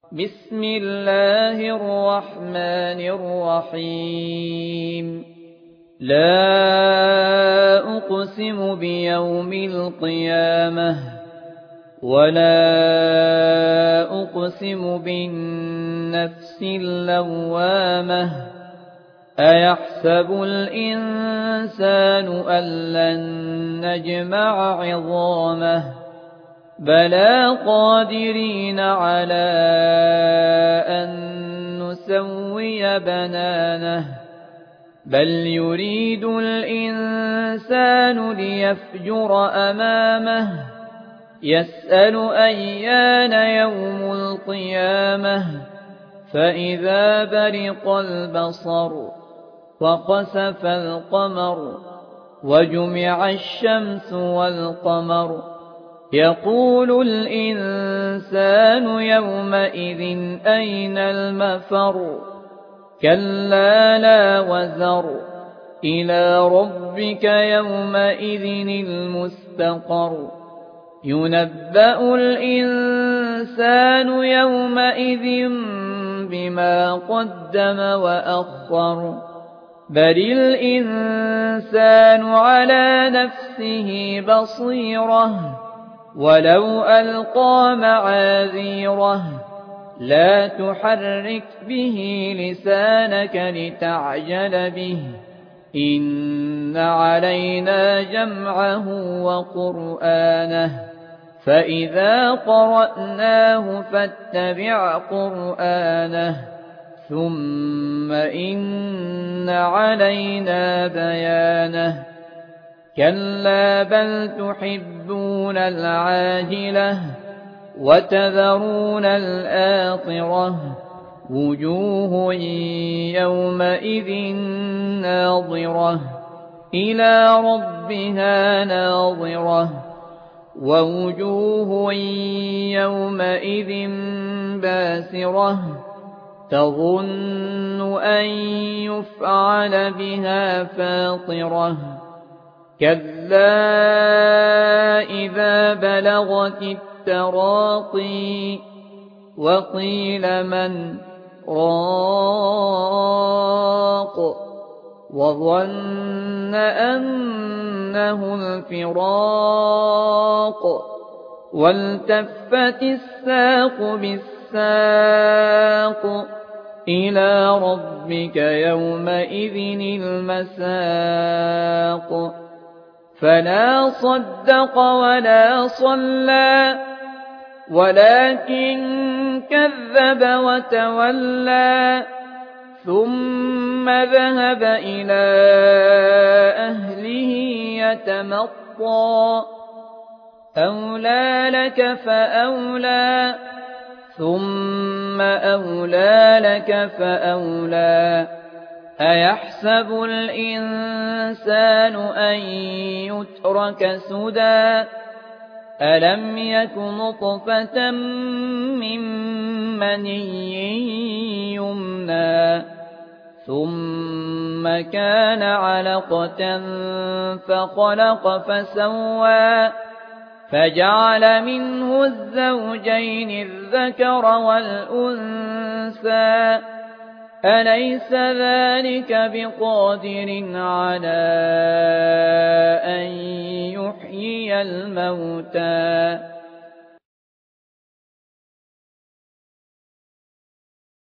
بسم الله الرحمن الرحيم لا أقسم بيوم القيامة ولا أقسم بالنفس اللوامة أيحسب الإنسان أن لن نجمع عظامه بلى قادرين على أن نسوي بنانه بل يريد الإنسان ليفجر أمامه يسأل أيان يوم القيامة فإذا برق البصر وخسف القمر وجمع الشمس والقمر يقول الإنسان يومئذ أين المفر كلا لا وزر إلى ربك يومئذ المستقر ينبأ الإنسان يومئذ بما قدم وأخر بل الإنسان على نفسه بصيرة ولو ألقى معاذيره لا تحرك به لسانك لتعجل به إن علينا جمعه وقرآنه فإذا قرأناه فاتبع قرآنه ثم إن علينا بيانه كلا بل تحبون العاجلة وتذرون الآخرة وجوه يومئذ ناظرة إلى ربها ناظرة ووجوه يومئذ باسرة تظن أن يفعل بها فاقرة كلا إذا بلغت التراقي وقيل من راق وظن أنه الفراق والتفت الساق بالساق إلى ربك يومئذ المساق فلا صدق ولا صلى ولكن كذب وتولى ثم ذهب إلى أهله يتمطى أولى لك فأولى ثم أولى لك فأولى أيحسب الإنسان أن يترك سدى ألم يك نطفة من مني يمنى ثم كان علقة فخلق فسوى فجعل منه الزوجين الذكر والأنثى أليس ذلك بقادر على أن يحيي الموتى